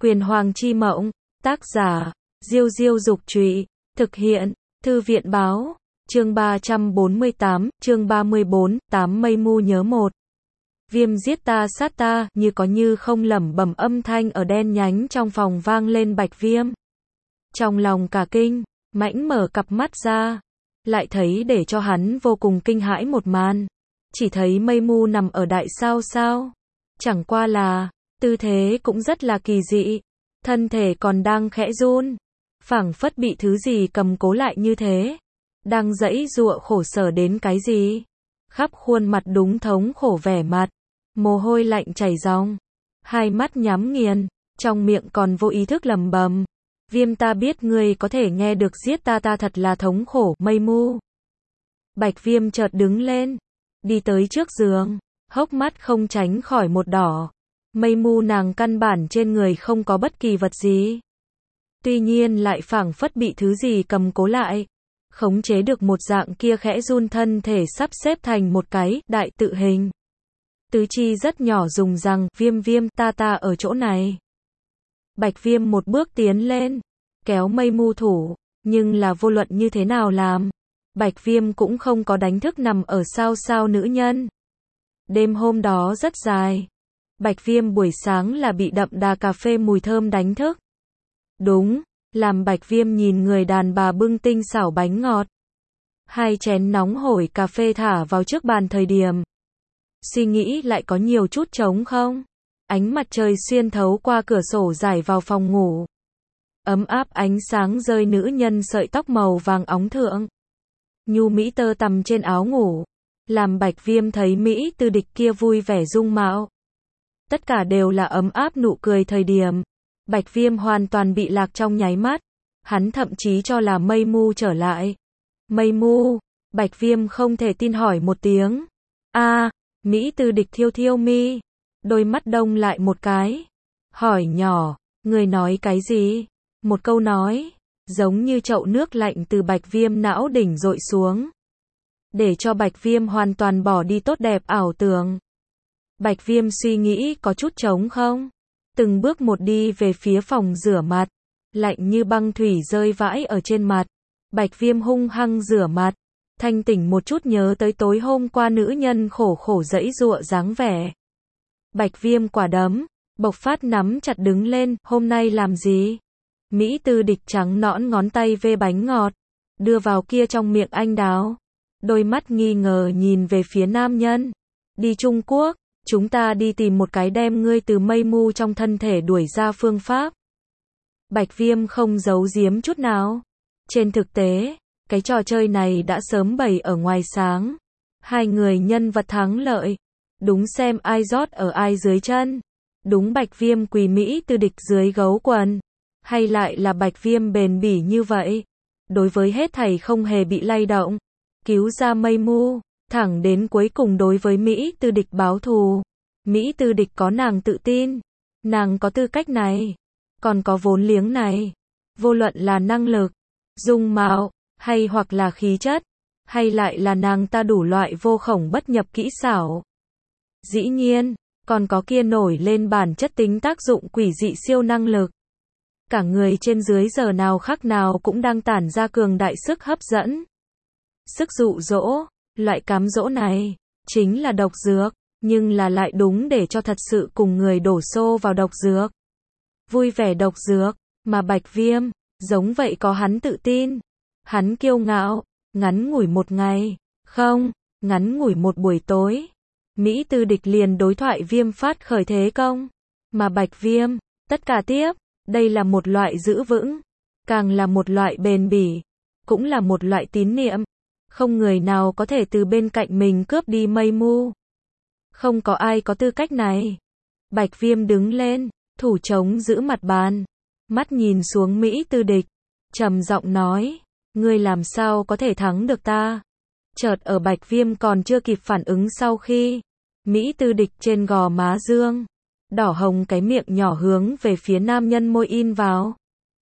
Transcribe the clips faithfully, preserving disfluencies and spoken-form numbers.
Quyền Hoàng chi mộng, tác giả, Diêu Diêu Dục Trụy, thực hiện, Thư viện Báo, chương ba trăm bốn mươi tám, chương ba mươi bốn, tám mây mu nhớ một. Viêm giết ta sát ta, như có như không lẩm bẩm âm thanh ở đen nhánh trong phòng vang lên. Bạch Viêm trong lòng cả kinh, mãnh mở cặp mắt ra, lại thấy để cho hắn vô cùng kinh hãi một màn. Chỉ thấy mây mu nằm ở đại sao sao, chẳng qua là, tư thế cũng rất là kỳ dị, thân thể còn đang khẽ run, phảng phất bị thứ gì cầm cố lại như thế, đang giãy giụa khổ sở đến cái gì. Khắp khuôn mặt đúng thống khổ vẻ mặt, mồ hôi lạnh chảy ròng, hai mắt nhắm nghiền, trong miệng còn vô ý thức lẩm bẩm, Viêm ta biết ngươi có thể nghe được giết ta ta thật là thống khổ. Mây mu. Bạch Viêm chợt đứng lên, đi tới trước giường, hốc mắt không tránh khỏi một đỏ. Mây mu nàng căn bản trên người không có bất kỳ vật gì, tuy nhiên lại phảng phất bị thứ gì cầm cố lại, khống chế được một dạng kia khẽ run thân thể sắp xếp thành một cái đại tự hình. Tứ chi rất nhỏ dùng rằng, Viêm Viêm ta ta ở chỗ này. Bạch Viêm một bước tiến lên, kéo mây mu thủ, nhưng là vô luận như thế nào làm, Bạch Viêm cũng không có đánh thức nằm ở sao sao nữ nhân. Đêm hôm đó rất dài, Bạch Viêm buổi sáng là bị đậm đà cà phê mùi thơm đánh thức. Đúng, làm Bạch Viêm nhìn người đàn bà bưng tinh xảo bánh ngọt, hai chén nóng hổi cà phê thả vào trước bàn thời điểm, suy nghĩ lại có nhiều chút trống không. Ánh mặt trời xuyên thấu qua cửa sổ rải vào phòng ngủ, ấm áp ánh sáng rơi nữ nhân sợi tóc màu vàng óng thượng, nhu mỹ tơ tằm trên áo ngủ, làm Bạch Viêm thấy Mỹ Tư Địch kia vui vẻ dung mạo. Tất cả đều là ấm áp nụ cười thời điểm. Bạch Viêm hoàn toàn bị lạc trong nháy mắt, hắn thậm chí cho là mây mu trở lại. Mây mu, Bạch Viêm không thể tin hỏi một tiếng. A, à, Mỹ Tư Địch thiêu thiêu mi, đôi mắt đông lại một cái, hỏi nhỏ, người nói cái gì? Một câu nói, giống như chậu nước lạnh từ Bạch Viêm não đỉnh dội xuống, để cho Bạch Viêm hoàn toàn bỏ đi tốt đẹp ảo tưởng. Bạch Viêm suy nghĩ có chút trống không, từng bước một đi về phía phòng rửa mặt, lạnh như băng thủy rơi vãi ở trên mặt. Bạch Viêm hung hăng rửa mặt, thanh tỉnh một chút nhớ tới tối hôm qua nữ nhân khổ khổ giãy giụa dáng vẻ. Bạch Viêm quả đấm, bộc phát nắm chặt đứng lên, hôm nay làm gì? Mỹ Tư Địch trắng nõn ngón tay vê bánh ngọt, đưa vào kia trong miệng anh đào, đôi mắt nghi ngờ nhìn về phía nam nhân. Đi Trung Quốc, chúng ta đi tìm một cái đem ngươi từ mây mu trong thân thể đuổi ra phương pháp. Bạch Viêm không giấu giếm chút nào. Trên thực tế, cái trò chơi này đã sớm bày ở ngoài sáng. Hai người nhân vật thắng lợi, đúng xem ai rót ở ai dưới chân. Đúng Bạch Viêm quỳ Mỹ Tư Địch dưới gấu quần, hay lại là Bạch Viêm bền bỉ như vậy, đối với hết thảy không hề bị lay động, cứu ra mây mu, thẳng đến cuối cùng đối với Mỹ Tư Địch báo thù. Mỹ Tư Địch có nàng tự tin, nàng có tư cách này, còn có vốn liếng này, vô luận là năng lực, dung mạo, hay hoặc là khí chất, hay lại là nàng ta đủ loại vô khổng bất nhập kỹ xảo. Dĩ nhiên, còn có kia nổi lên bản chất tính tác dụng quỷ dị siêu năng lực. Cả người trên dưới giờ nào khắc nào cũng đang tản ra cường đại sức hấp dẫn, sức dụ dỗ. Loại cám dỗ này chính là độc dược, nhưng là lại đúng để cho thật sự cùng người đổ xô vào độc dược. Vui vẻ độc dược, mà Bạch Viêm, giống vậy có hắn tự tin, hắn kiêu ngạo, ngắn ngủi một ngày, không, ngắn ngủi một buổi tối, Mỹ Tư Địch liền đối thoại Viêm phát khởi thế công, mà Bạch Viêm, tất cả tiếp, đây là một loại giữ vững, càng là một loại bền bỉ, cũng là một loại tín niệm. Không người nào có thể từ bên cạnh mình cướp đi mây mu. Không có ai có tư cách này. Bạch Viêm đứng lên, thủ chống giữ mặt bàn, mắt nhìn xuống Mỹ Tư Địch, trầm giọng nói, ngươi làm sao có thể thắng được ta? Chợt ở Bạch Viêm còn chưa kịp phản ứng sau khi, Mỹ Tư Địch trên gò má dương, đỏ hồng cái miệng nhỏ hướng về phía nam nhân môi in vào.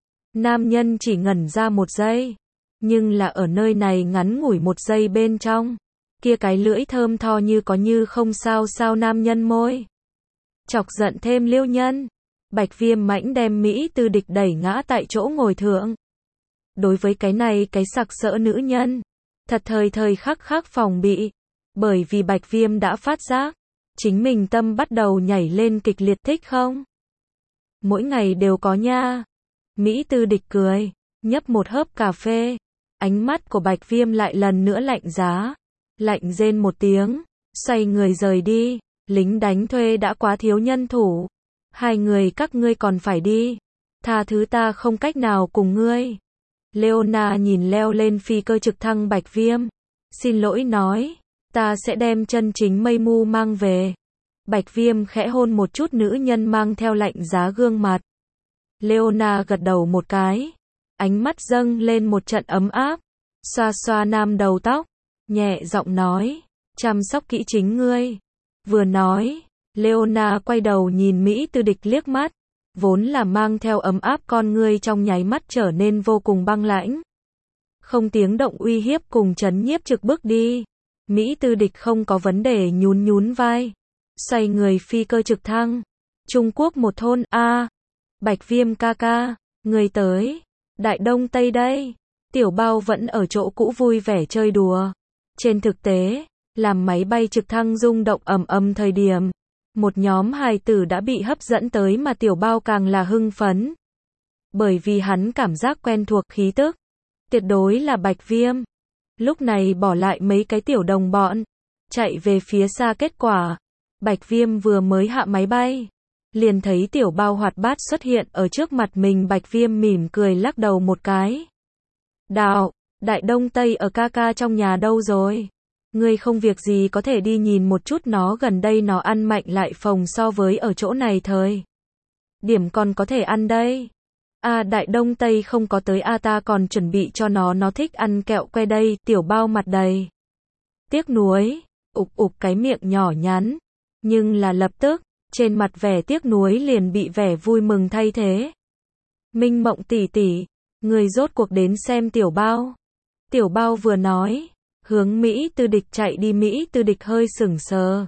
Nam nhân chỉ ngẩn ra một giây. Nhưng là ở nơi này ngắn ngủi một giây bên trong, kia cái lưỡi thơm tho như có như không sao sao nam nhân môi, chọc giận thêm Liêu Nhân. Bạch Viêm mãnh đem Mỹ Tư Địch đẩy ngã tại chỗ ngồi thượng. Đối với cái này cái sặc sỡ nữ nhân, thật thời thời khắc khắc phòng bị, bởi vì Bạch Viêm đã phát giác, chính mình tâm bắt đầu nhảy lên kịch liệt, thích không? Mỗi ngày đều có nha. Mỹ Tư Địch cười, nhấp một hớp cà phê, ánh mắt của Bạch Viêm lại lần nữa lạnh giá, lạnh rên một tiếng, xoay người rời đi, lính đánh thuê đã quá thiếu nhân thủ, hai người các ngươi còn phải đi, tha thứ ta không cách nào cùng ngươi. Leona nhìn leo lên phi cơ trực thăng Bạch Viêm, xin lỗi nói, ta sẽ đem chân chính mây mu mang về. Bạch Viêm khẽ hôn một chút nữ nhân mang theo lạnh giá gương mặt. Leona gật đầu một cái, ánh mắt dâng lên một trận ấm áp, xoa xoa nam đầu tóc, nhẹ giọng nói, chăm sóc kỹ chính ngươi. Vừa nói, Leona quay đầu nhìn Mỹ Tư Địch liếc mắt, vốn là mang theo ấm áp con ngươi trong nháy mắt trở nên vô cùng băng lãnh. Không tiếng động uy hiếp cùng trấn nhiếp trực bước đi. Mỹ Tư Địch không có vấn đề nhún nhún vai, xoay người phi cơ trực thăng. Trung Quốc một thôn, a à, Bạch Viêm ca ca, người tới, Đại Đông Tây đây. Tiểu Bao vẫn ở chỗ cũ vui vẻ chơi đùa. Trên thực tế, làm máy bay trực thăng rung động ầm ầm thời điểm, một nhóm hài tử đã bị hấp dẫn tới mà Tiểu Bao càng là hưng phấn. Bởi vì hắn cảm giác quen thuộc khí tức, tuyệt đối là Bạch Viêm. Lúc này bỏ lại mấy cái tiểu đồng bọn, chạy về phía xa, kết quả, Bạch Viêm vừa mới hạ máy bay, liền thấy Tiểu Bao hoạt bát xuất hiện ở trước mặt mình. Bạch Viêm mỉm cười lắc đầu một cái. Đạo, Đại Đông Tây ở ca ca trong nhà đâu rồi? Ngươi không việc gì có thể đi nhìn một chút nó, gần đây nó ăn mạnh lại phồng so với ở chỗ này thời điểm còn có thể ăn đây. A à, Đại Đông Tây không có tới a à, ta còn chuẩn bị cho nó, nó thích ăn kẹo que đây. Tiểu Bao mặt đầy tiếc nuối, ục ục cái miệng nhỏ nhắn, nhưng là lập tức, trên mặt vẻ tiếc nuối liền bị vẻ vui mừng thay thế. Minh Mộng tỷ tỷ, người rốt cuộc đến xem Tiểu Bao. Tiểu Bao vừa nói, hướng Mỹ Tư Địch chạy đi. Mỹ Tư Địch hơi sững sờ,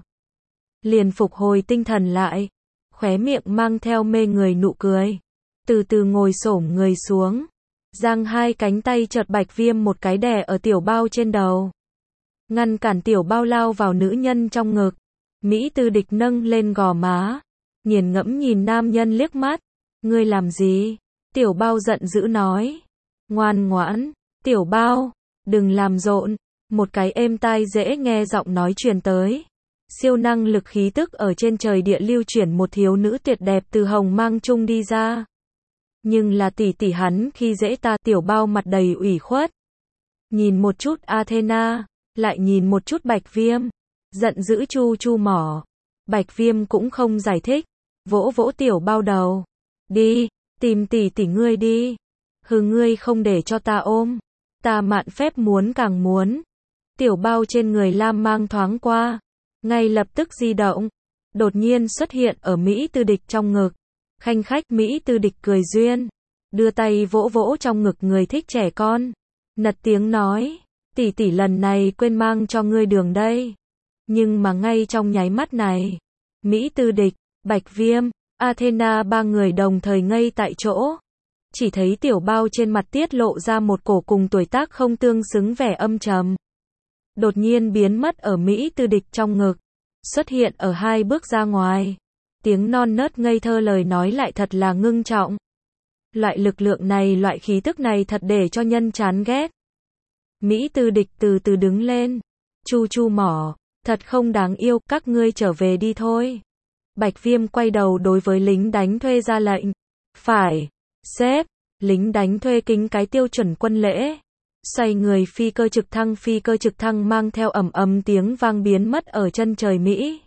liền phục hồi tinh thần lại, khóe miệng mang theo mê người nụ cười, từ từ ngồi xổm người xuống, giang hai cánh tay chợt Bạch Viêm một cái đè ở Tiểu Bao trên đầu, ngăn cản Tiểu Bao lao vào nữ nhân trong ngực. Mỹ Tư Địch nâng lên gò má, nghiền ngẫm nhìn nam nhân liếc mắt. Ngươi làm gì? Tiểu Bao giận dữ nói. Ngoan ngoãn, Tiểu Bao, đừng làm rộn. Một cái êm tai dễ nghe giọng nói truyền tới. Siêu năng lực khí tức ở trên trời địa lưu chuyển, một thiếu nữ tuyệt đẹp từ hồng mang chung đi ra. Nhưng là tỷ tỷ hắn khi dễ ta. Tiểu Bao mặt đầy ủy khuất, nhìn một chút Athena, lại nhìn một chút Bạch Viêm, giận dữ chu chu mỏ. Bạch Viêm cũng không giải thích, vỗ vỗ Tiểu Bao đầu. Đi, tìm tỷ tỷ ngươi đi. Hừ, ngươi không để cho ta ôm, ta mạn phép muốn càng muốn. Tiểu Bao trên người lam mang thoáng qua, ngay lập tức di động, đột nhiên xuất hiện ở Mỹ Tư Địch trong ngực. Khanh khách. Mỹ Tư Địch cười duyên, đưa tay vỗ vỗ trong ngực người thích trẻ con, nật tiếng nói, tỷ tỷ lần này quên mang cho ngươi đường đây. Nhưng mà ngay trong nháy mắt này, Mỹ Tư Địch, Bạch Viêm, Athena ba người đồng thời ngây tại chỗ. Chỉ thấy Tiểu Bao trên mặt tiết lộ ra một cổ cùng tuổi tác không tương xứng vẻ âm trầm, đột nhiên biến mất ở Mỹ Tư Địch trong ngực, xuất hiện ở hai bước ra ngoài. Tiếng non nớt ngây thơ, lời nói lại thật là ngưng trọng. Loại lực lượng này, loại khí tức này thật để cho nhân chán ghét. Mỹ Tư Địch từ từ đứng lên, chu chu mỏ, thật không đáng yêu, các ngươi trở về đi thôi. Bạch Viêm quay đầu đối với lính đánh thuê ra lệnh. Phải, sếp. Lính đánh thuê kính cái tiêu chuẩn quân lễ, xoay người phi cơ trực thăng. Phi cơ trực thăng mang theo ầm ầm tiếng vang biến mất ở chân trời. Mỹ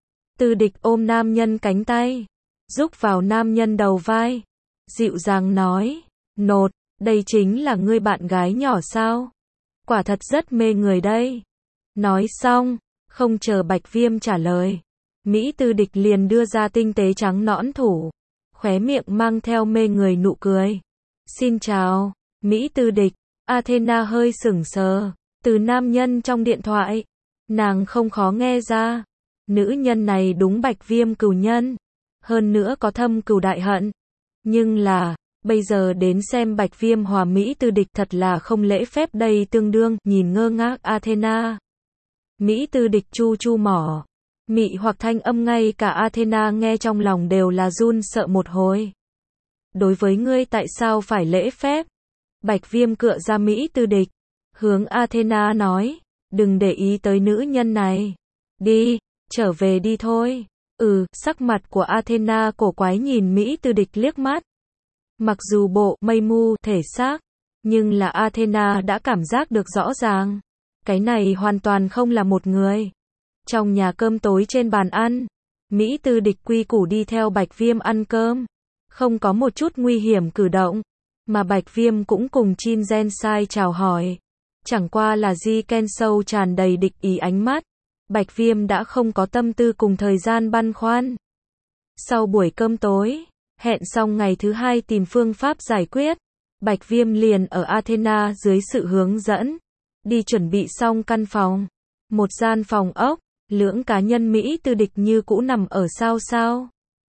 Tư Địch ôm nam nhân cánh tay, rúc vào nam nhân đầu vai, dịu dàng nói, nột, đây chính là ngươi bạn gái nhỏ sao? Quả thật rất mê người đây. Nói xong, không chờ Bạch Viêm trả lời, Mỹ Tư Địch liền đưa ra tinh tế trắng nõn thủ, khóe miệng mang theo mê người nụ cười. Xin chào, Mỹ Tư Địch. Athena hơi sững sờ, từ nam nhân trong điện thoại, nàng không khó nghe ra, nữ nhân này đúng Bạch Viêm cừu nhân. hơn nữa có thâm cừu đại hận. Nhưng là, bây giờ đến xem Bạch Viêm hòa Mỹ Tư Địch thật là không lễ phép đây tương đương, nhìn ngơ ngác Athena. Mỹ Tư Địch chu chu mỏ. Mị hoặc thanh âm ngay cả Athena nghe trong lòng đều là run sợ một hồi. Đối với ngươi tại sao phải lễ phép? Bạch Viêm cựa ra Mỹ Tư Địch. Hướng Athena nói, đừng để ý tới nữ nhân này. Đi, trở về đi thôi. Ừ, sắc mặt của Athena cổ quái nhìn Mỹ Tư Địch liếc mắt. Mặc dù bộ mây mu thể xác, nhưng là Athena đã cảm giác được rõ ràng. Cái này hoàn toàn không là một người. Trong nhà cơm tối trên bàn ăn, Mỹ Tư Địch quy củ đi theo Bạch Viêm ăn cơm. Không có một chút nguy hiểm cử động. Mà Bạch Viêm cũng cùng Chin Gen Sai chào hỏi. Chẳng qua là Ji Ken Sâu tràn đầy địch ý ánh mắt. Bạch Viêm đã không có tâm tư cùng thời gian băn khoăn. Sau buổi cơm tối, hẹn xong ngày thứ hai tìm phương pháp giải quyết. Bạch Viêm liền ở Athena dưới sự hướng dẫn. Đi chuẩn bị xong căn phòng. Một gian phòng ốc, lưỡng cá nhân Mỹ Tư Địch như cũ nằm ở sao sao.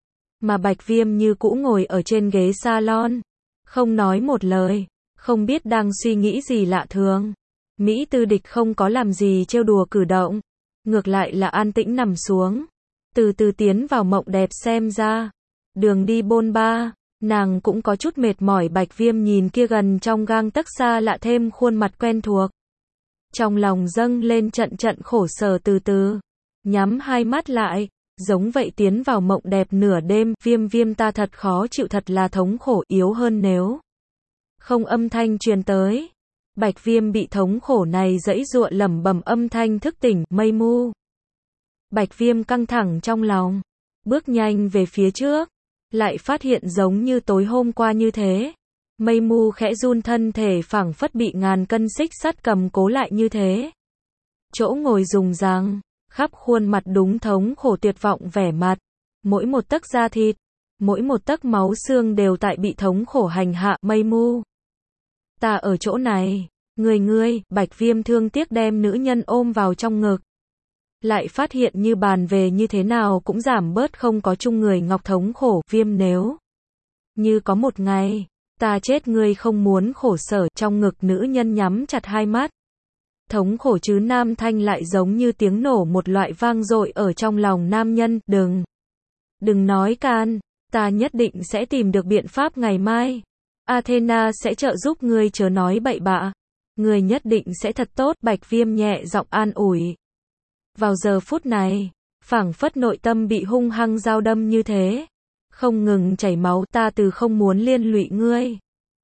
Mà Bạch Viêm như cũ ngồi ở trên ghế salon. Không nói một lời, không biết đang suy nghĩ gì lạ thường. Mỹ Tư Địch không có làm gì trêu đùa cử động. Ngược lại là an tĩnh nằm xuống. Từ từ tiến vào mộng đẹp xem ra. Đường đi bôn ba, nàng cũng có chút mệt mỏi. Bạch Viêm nhìn kia gần trong gang tấc xa lạ thêm khuôn mặt quen thuộc. Trong lòng dâng lên trận trận khổ sở từ từ. Nhắm hai mắt lại, giống vậy tiến vào mộng đẹp nửa đêm. Viêm viêm ta thật khó chịu, thật là thống khổ, yếu hơn nếu không âm thanh truyền tới. Bạch Viêm bị thống khổ này giãy giụa lẩm bẩm âm thanh thức tỉnh, mây mu. Bạch Viêm căng thẳng trong lòng, bước nhanh về phía trước, lại phát hiện giống như tối hôm qua như thế. Mây mu khẽ run, thân thể phảng phất bị ngàn cân xích sắt cầm cố lại như thế. Chỗ ngồi rùng ràng, khắp khuôn mặt đúng thống khổ tuyệt vọng vẻ mặt. Mỗi một tấc da thịt, mỗi một tấc máu xương đều tại bị thống khổ hành hạ. Mây mu, ta ở chỗ này, người ngươi. Bạch Viêm thương tiếc đem nữ nhân ôm vào trong ngực. Lại phát hiện như bàn về như thế nào cũng giảm bớt không có chung người ngọc thống khổ. Viêm, nếu như có một ngày ta chết ngươi không muốn khổ sở. Trong ngực nữ nhân nhắm chặt hai mắt. Thống khổ chứ nam thanh lại giống như tiếng nổ một loại vang dội ở trong lòng nam nhân. Đừng, đừng nói can, ta nhất định sẽ tìm được biện pháp ngày mai. Athena sẽ trợ giúp ngươi, chớ nói bậy bạ. Ngươi nhất định sẽ thật tốt. Bạch Viêm nhẹ giọng an ủi. Vào giờ phút này, phảng phất nội tâm bị hung hăng dao đâm như thế. Không ngừng chảy máu. Ta từ không muốn liên lụy ngươi.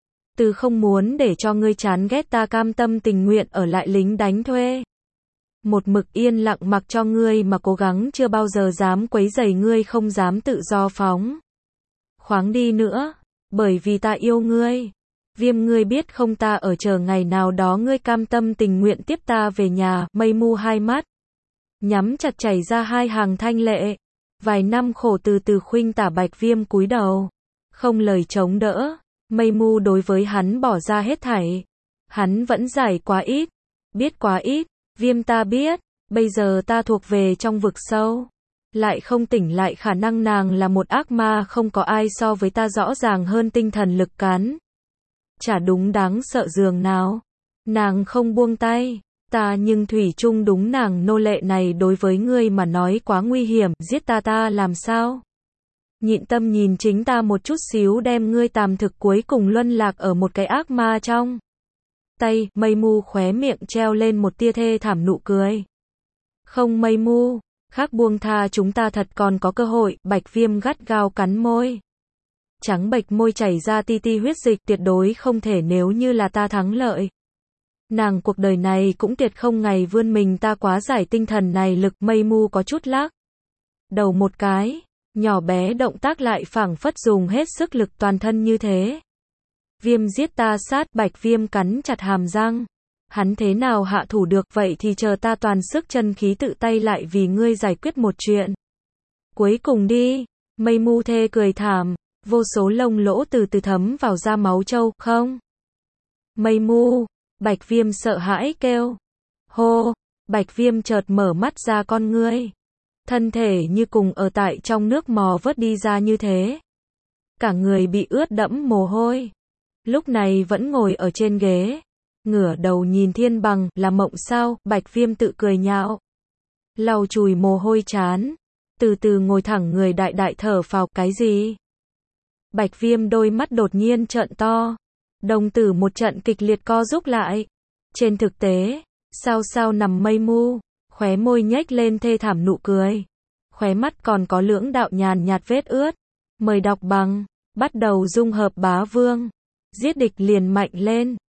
Từ không muốn để cho ngươi chán ghét ta, cam tâm tình nguyện ở lại lính đánh thuê. Một mực yên lặng mặc cho ngươi mà cố gắng, chưa bao giờ dám quấy rầy ngươi, không dám tự do phóng khoáng đi nữa. Bởi vì ta yêu ngươi. Viêm, ngươi biết không, ta ở chờ ngày nào đó ngươi cam tâm tình nguyện tiếp ta về nhà. Mây mu hai mắt nhắm chặt, chảy ra hai hàng thanh lệ. Vài năm khổ từ từ khuynh tả. Bạch Viêm cúi đầu, không lời chống đỡ. Mây mu đối với hắn bỏ ra hết thảy. Hắn vẫn giải quá ít, biết quá ít. Viêm, ta biết, bây giờ ta thuộc về trong vực sâu, lại không tỉnh lại. Khả năng nàng là một ác ma, không có ai so với ta rõ ràng hơn tinh thần lực cắn. Chả đúng đáng sợ dường nào. Nàng không buông tay. Ta nhưng thủy chung đúng nàng nô lệ này đối với ngươi mà nói quá nguy hiểm. Giết ta ta làm sao nhịn tâm nhìn chính ta một chút xíu đem ngươi tàm thực, cuối cùng luân lạc ở một cái ác ma trong tay. Mây mu khóe miệng treo lên một tia thê thảm nụ cười. Không Mây mu, khác buông tha chúng ta thật còn có cơ hội. Bạch Viêm gắt gao cắn môi. Trắng bệch môi chảy ra ti ti huyết dịch. Tuyệt đối không thể, nếu như là ta thắng lợi. Nàng cuộc đời này cũng tuyệt không ngày vươn mình, ta quá giải tinh thần này lực. Mây mu có chút lắc đầu một cái. Nhỏ bé động tác lại phảng phất dùng hết sức lực toàn thân như thế. Viêm, giết ta sát. Bạch Viêm cắn chặt hàm răng. Hắn thế nào hạ thủ được, vậy thì chờ ta toàn sức chân khí tự tay lại vì ngươi giải quyết một chuyện cuối cùng đi. Mây mu thê cười thảm, vô số lông lỗ từ từ thấm vào da máu trâu. Không. Mây mu. Bạch Viêm sợ hãi kêu. Hô. Bạch Viêm chợt mở mắt ra, con ngươi thân thể như cùng ở tại trong nước mò vớt đi ra như thế. Cả người bị ướt đẫm mồ hôi. Lúc này vẫn ngồi ở trên ghế, ngửa đầu nhìn Thiên Bằng, là mộng sao? Bạch Viêm tự cười nhạo. Lau chùi mồ hôi chán, từ từ ngồi thẳng người, đại đại thở phào. Cái gì? Bạch Viêm đôi mắt đột nhiên trợn to, đồng tử một trận kịch liệt co rút lại. Trên thực tế, sao sao nằm mây mu, khóe môi nhếch lên thê thảm nụ cười, khóe mắt còn có lưỡng đạo nhàn nhạt vết ướt. Mời đọc bằng, bắt đầu dung hợp bá vương, giết địch liền mạnh lên.